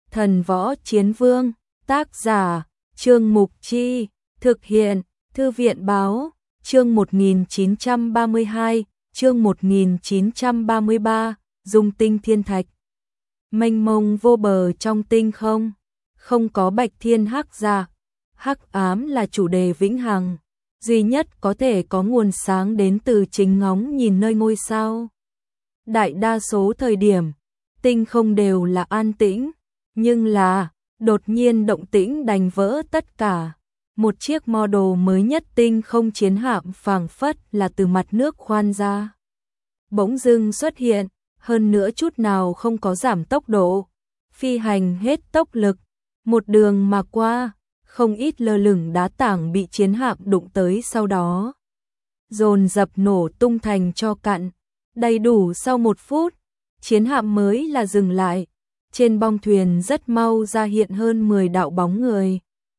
Thần Võ Chiến Vương, tác giả, Trương Mục Chi, thực hiện, Thư viện Báo, chương 1932, chương 1933, Dung Tinh Thiên Thạch. Mênh mông vô bờ trong tinh không, không có bạch thiên hắc dạ, hắc ám là chủ đề vĩnh hằng, duy nhất có thể có nguồn sáng đến từ chính ngóng nhìn nơi ngôi sao. Đại đa số thời điểm, tinh không đều là an tĩnh, nhưng là, đột nhiên động tĩnh đánh vỡ tất cả. Một chiếc model mới nhất tinh không chiến hạm phảng phất là từ mặt nước khoan ra. Bỗng dưng xuất hiện, hơn nữa chút nào không có giảm tốc độ, phi hành hết tốc lực, một đường mà qua, không ít lơ lửng đá tảng bị chiến hạm đụng tới sau đó. Dồn dập nổ tung thành tro cặn, đầy đủ sau 1 phút, chiến hạm mới là dừng lại, trên bong thuyền rất mau ra hiện hơn 10 đạo bóng người.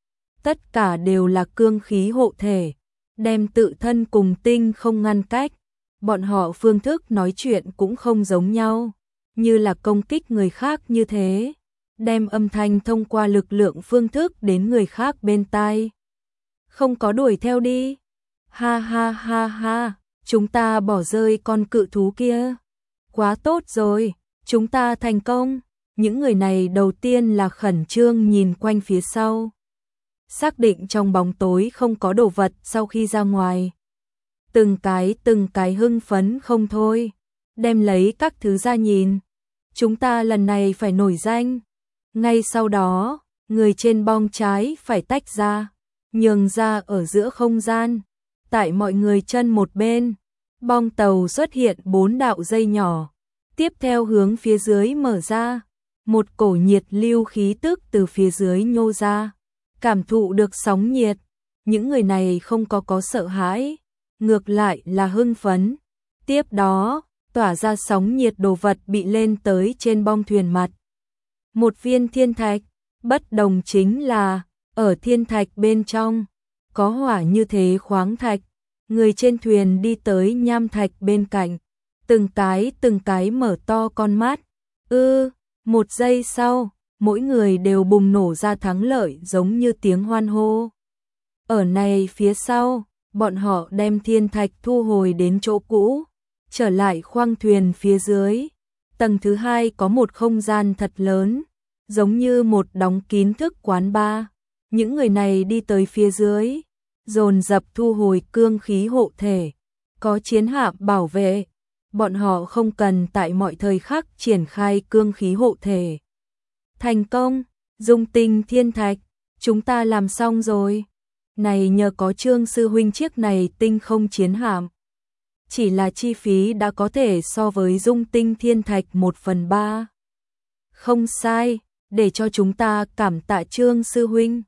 Tất cả đều là cương khí hộ thể, đem tự thân cùng tinh không ngăn cách. Bọn họ phương thức nói chuyện cũng không giống nhau, như là công kích người khác như thế, đem âm thanh thông qua lực lượng phương thức đến người khác bên tai. Không có đuổi theo đi. Ha ha ha ha, chúng ta bỏ rơi con cự thú kia. Quá tốt rồi, chúng ta thành công. Những người này đầu tiên là khẩn trương nhìn quanh phía sau. Xác định trong bóng tối không có đồ vật sau khi ra ngoài. Từng cái hưng phấn không thôi, đem lấy các thứ ra nhìn. Chúng ta lần này phải nổi danh. Ngay sau đó, người trên bong trái phải tách ra, nhường ra ở giữa không gian. Tại mọi người chân một bên, bong tàu xuất hiện 4 đạo dây nhỏ. Tiếp theo hướng phía dưới mở ra, một cổ nhiệt lưu khí tức từ phía dưới nhô ra. Cảm thụ được sóng nhiệt, những người này không có sợ hãi, ngược lại là hưng phấn. Tiếp đó, tỏa ra sóng nhiệt đồ vật bị lên tới trên bong thuyền mặt. Một viên thiên thạch, bất đồng chính là, ở thiên thạch bên trong, có hỏa như thế khoáng thạch. Người trên thuyền đi tới nham thạch bên cạnh, từng cái mở to con mắt. 1 giây sau, mỗi người đều bùng nổ ra thắng lợi giống như tiếng hoan hô. Ở này phía sau, bọn họ đem thiên thạch thu hồi đến chỗ cũ, trở lại khoang thuyền phía dưới. Tầng thứ 2 có một không gian thật lớn, giống như một đóng kín thức quán bar. Những người này đi tới phía dưới, dồn dập thu hồi cương khí hộ thể, có chiến hạm bảo vệ. Bọn họ không cần tại mọi thời khắc triển khai cương khí hộ thể. Thành công, Dung Tinh Thiên Thạch, chúng ta làm xong rồi. Này nhờ có Trương sư huynh chiếc này tinh không chiến hạm. Chỉ là chi phí đã có thể so với Dung Tinh Thiên Thạch 1/3. Không sai, để cho chúng ta cảm tạ Trương sư huynh.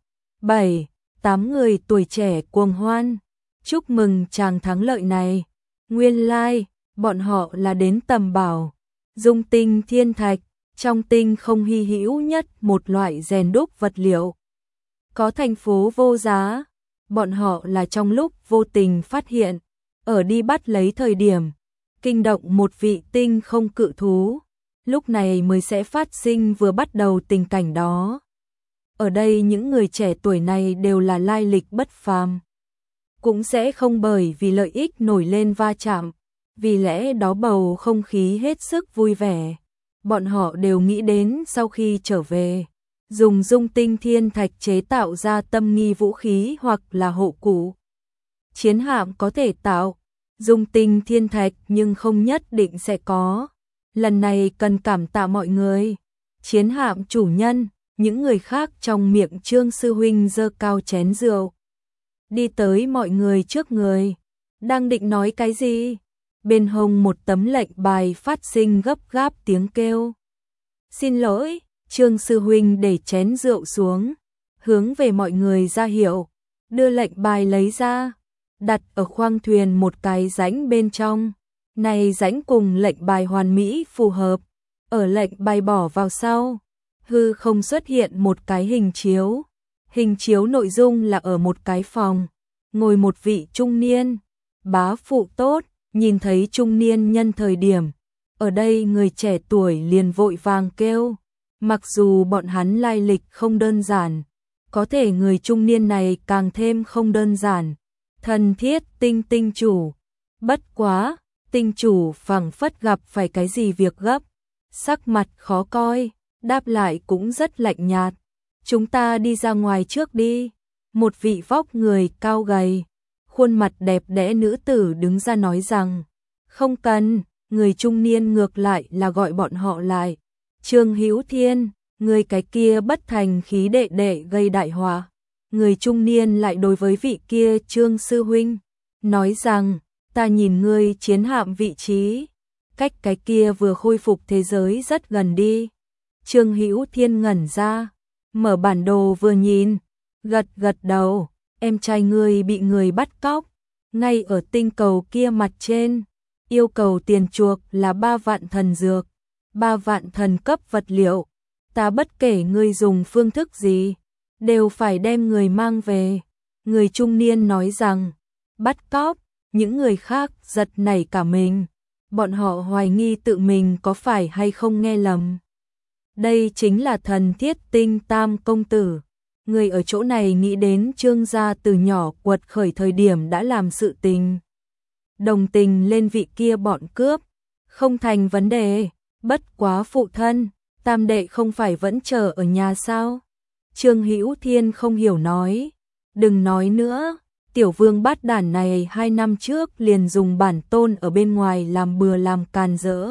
7-8 người tuổi trẻ cuồng hoan, chúc mừng chàng thắng lợi này. Nguyên lai, bọn họ là đến tầm bảo. Dung Tinh Thiên Thạch, trong tinh không hy hữu nhất một loại rèn đúc vật liệu. Có thành phố vô giá, bọn họ là trong lúc vô tình phát hiện, ở đi bắt lấy thời điểm, kinh động một vị tinh không cự thú, lúc này mới sẽ phát sinh vừa bắt đầu tình cảnh đó. Ở đây những người trẻ tuổi này đều là lai lịch bất phàm, cũng sẽ không bởi vì lợi ích nổi lên va chạm, vì lẽ đó bầu không khí hết sức vui vẻ. Bọn họ đều nghĩ đến sau khi trở về, dùng Dung Tinh Thiên Thạch chế tạo ra tâm nghi vũ khí hoặc là hộ cụ. Chiến hạm có thể tạo Dung Tinh Thiên Thạch nhưng không nhất định sẽ có. Lần này cần cảm tạ mọi người. Chiến hạm chủ nhân, những người khác trong miệng Trương sư huynh giơ cao chén rượu. Đi tới mọi người trước người, đang định nói cái gì? Bên hông một tấm lệnh bài phát sinh gấp gáp tiếng kêu. Xin lỗi, Trương sư huynh để chén rượu xuống, hướng về mọi người ra hiệu, đưa lệnh bài lấy ra, đặt ở khoang thuyền một cái rãnh bên trong. Này rãnh cùng lệnh bài hoàn mỹ phù hợp, ở lệnh bài bỏ vào sau, hư không xuất hiện một cái hình chiếu. Hình chiếu nội dung là ở một cái phòng, ngồi một vị trung niên, bá phụ tốt. Nhìn thấy trung niên nhân thời điểm, ở đây người trẻ tuổi liền vội vàng kêu, Mặc dù bọn hắn lai lịch không đơn giản, có thể người trung niên này càng thêm không đơn giản. Thần Thiết Tinh tinh chủ. Bất quá, tinh chủ phảng phất gặp phải cái gì việc gấp, sắc mặt khó coi, đáp lại cũng rất lạnh nhạt. Chúng ta đi ra ngoài trước đi. Một vị vóc người cao gầy, khuôn mặt đẹp đẽ nữ tử đứng ra nói rằng, không cần. Người trung niên ngược lại là gọi bọn họ lại. Trương Hữu Thiên, người cái kia bất thành khí đệ đệ gây đại họa. Người trung niên lại đối với vị kia Trương sư huynh, nói rằng, ta nhìn ngươi chiến hạm vị trí, cách cái kia vừa khôi phục thế giới rất gần đi. Trương Hữu Thiên ngẩn ra, mở bản đồ vừa nhìn, gật gật đầu, em trai ngươi bị người bắt cóc, ngay ở tinh cầu kia mặt trên. Yêu cầu tiền chuộc là 3 vạn thần dược, 3 vạn thần cấp vật liệu. Ta bất kể ngươi dùng phương thức gì, đều phải đem người mang về. Người trung niên nói rằng, bắt cóc, những người khác giật nảy cả mình. Bọn họ hoài nghi tự mình có phải hay không nghe lầm. Đây chính là Thần Thiết Tinh Tam công tử. Người ở chỗ này nghĩ đến Trương gia từ nhỏ quật khởi thời điểm đã làm sự tình. Đồng tình lên vị kia bọn cướp, không thành vấn đề, bất quá phụ thân, tam đệ không phải vẫn chờ ở nhà sao? Trương Hữu Thiên không hiểu nói, đừng nói nữa, tiểu vương bát đản này 2 năm trước liền dùng bản tôn ở bên ngoài làm bừa làm càn rỡ.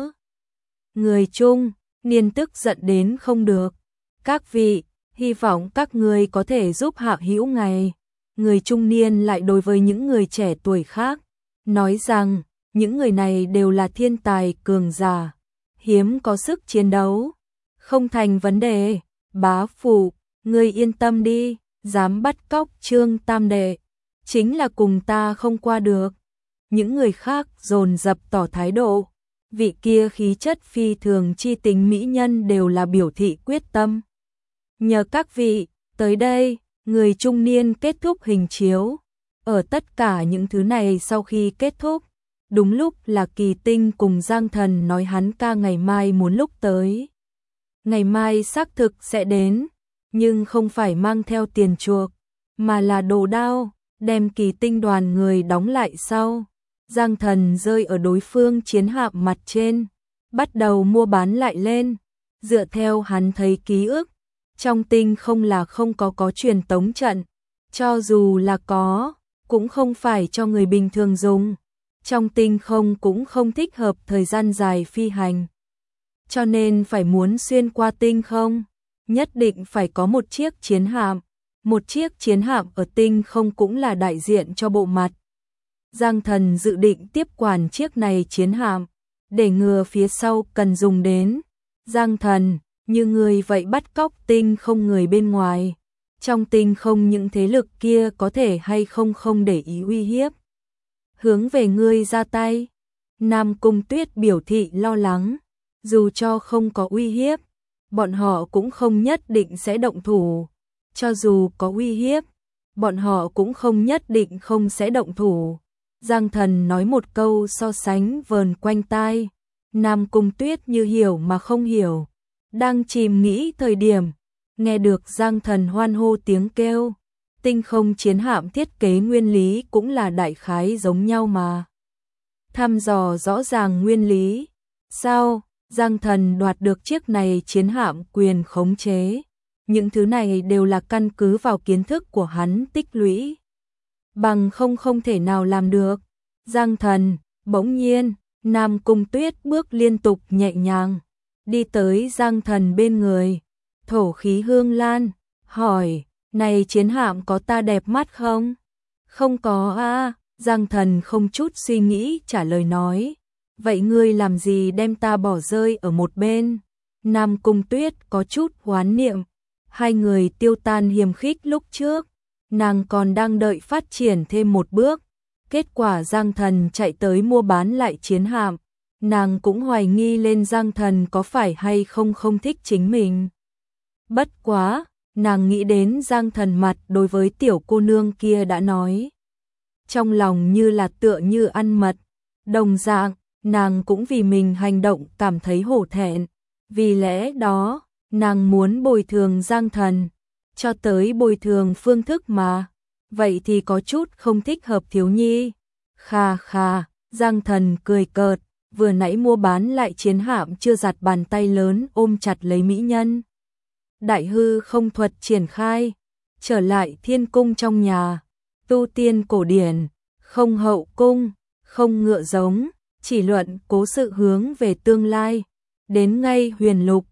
Người trung niên tức giận đến không được, các vị, hy vọng các người có thể giúp hạ hữu ngài. Người trung niên lại đối với những người trẻ tuổi khác, nói rằng, những người này đều là thiên tài cường giả, hiếm có sức chiến đấu, không thành vấn đề. Bá phụ, ngươi yên tâm đi, dám bắt cóc Trương tam đệ, chính là cùng ta không qua được. Những người khác dồn dập tỏ thái độ, vị kia khí chất phi thường chi tính mỹ nhân đều là biểu thị quyết tâm. Nhờ các vị, tới đây, người trung niên kết thúc hình chiếu. Ở tất cả những thứ này sau khi kết thúc, đúng lúc là Kỳ Tinh cùng Giang Thần nói hắn ca ngày mai muốn lúc tới. Ngày mai xác thực sẽ đến, nhưng không phải mang theo tiền chuộc, mà là đồ đao, đem Kỳ Tinh đoàn người đóng lại sau. Giang Thần rơi ở đối phương chiến hạm mặt trên, bắt đầu mua bán lại lên. Dựa theo hắn thấy ký ức, trong tinh không là không có truyền tống trận, cho dù là có, cũng không phải cho người bình thường dùng. Trong tinh không cũng không thích hợp thời gian dài phi hành. Cho nên phải muốn xuyên qua tinh không, nhất định phải có một chiếc chiến hạm. Một chiếc chiến hạm ở tinh không cũng là đại diện cho bộ mặt. Giang Thần dự định tiếp quản chiếc này chiến hạm, để ngừa phía sau cần dùng đến. Giang Thần, như người vậy bắt cóc tinh không người bên ngoài. Trong tinh không những thế lực kia có thể hay không để ý uy hiếp. Hướng về ngươi ra tay. Nam Cung Tuyết biểu thị lo lắng. Dù cho không có uy hiếp, bọn họ cũng không nhất định sẽ động thủ. Cho dù có uy hiếp, bọn họ cũng không nhất định không sẽ động thủ. Giang Thần nói một câu so sánh vờn quanh tai. Nam Cung Tuyết như hiểu mà không hiểu. Đang chìm nghĩ thời điểm, nghe được Giang Thần hoan hô tiếng kêu. Tinh không chiến hạm thiết kế nguyên lý cũng là đại khái giống nhau mà. Thăm dò rõ ràng nguyên lý. Sao, Giang Thần đoạt được chiếc này chiến hạm quyền khống chế. Những thứ này đều là căn cứ vào kiến thức của hắn tích lũy. Bằng không thể nào làm được. Giang Thần, bỗng nhiên, Nam Cung Tuyết bước liên tục nhẹ nhàng, đi tới Giang Thần bên người. Thổ khí hương lan, hỏi, này chiến hạm có ta đẹp mắt không? Không có a. Giang Thần không chút suy nghĩ trả lời nói. Vậy ngươi làm gì đem ta bỏ rơi ở một bên? Nam Cung Tuyết có chút hoán niệm. Hai người tiêu tan hiềm khích lúc trước, nàng còn đang đợi phát triển thêm một bước. Kết quả Giang Thần chạy tới mua bán lại chiến hạm. Nàng cũng hoài nghi lên Giang Thần có phải hay không thích chính mình. Bất quá, nàng nghĩ đến Giang Thần mặt đối với tiểu cô nương kia đã nói. Trong lòng như là tựa như ăn mật. Đồng dạng, nàng cũng vì mình hành động cảm thấy hổ thẹn. Vì lẽ đó, Nàng muốn bồi thường Giang Thần, cho tới bồi thường phương thức mà. Vậy thì có chút không thích hợp thiếu nhi. Khà khà, Giang Thần cười cợt, vừa nãy mua bán lại chiến hạm chưa giặt bàn tay lớn ôm chặt lấy mỹ nhân. Đại hư không thuật triển khai, trở lại thiên cung trong nhà, tu tiên cổ điển, không hậu cung, không ngựa giống, chỉ luận cố sự hướng về tương lai, đến ngay huyền lục,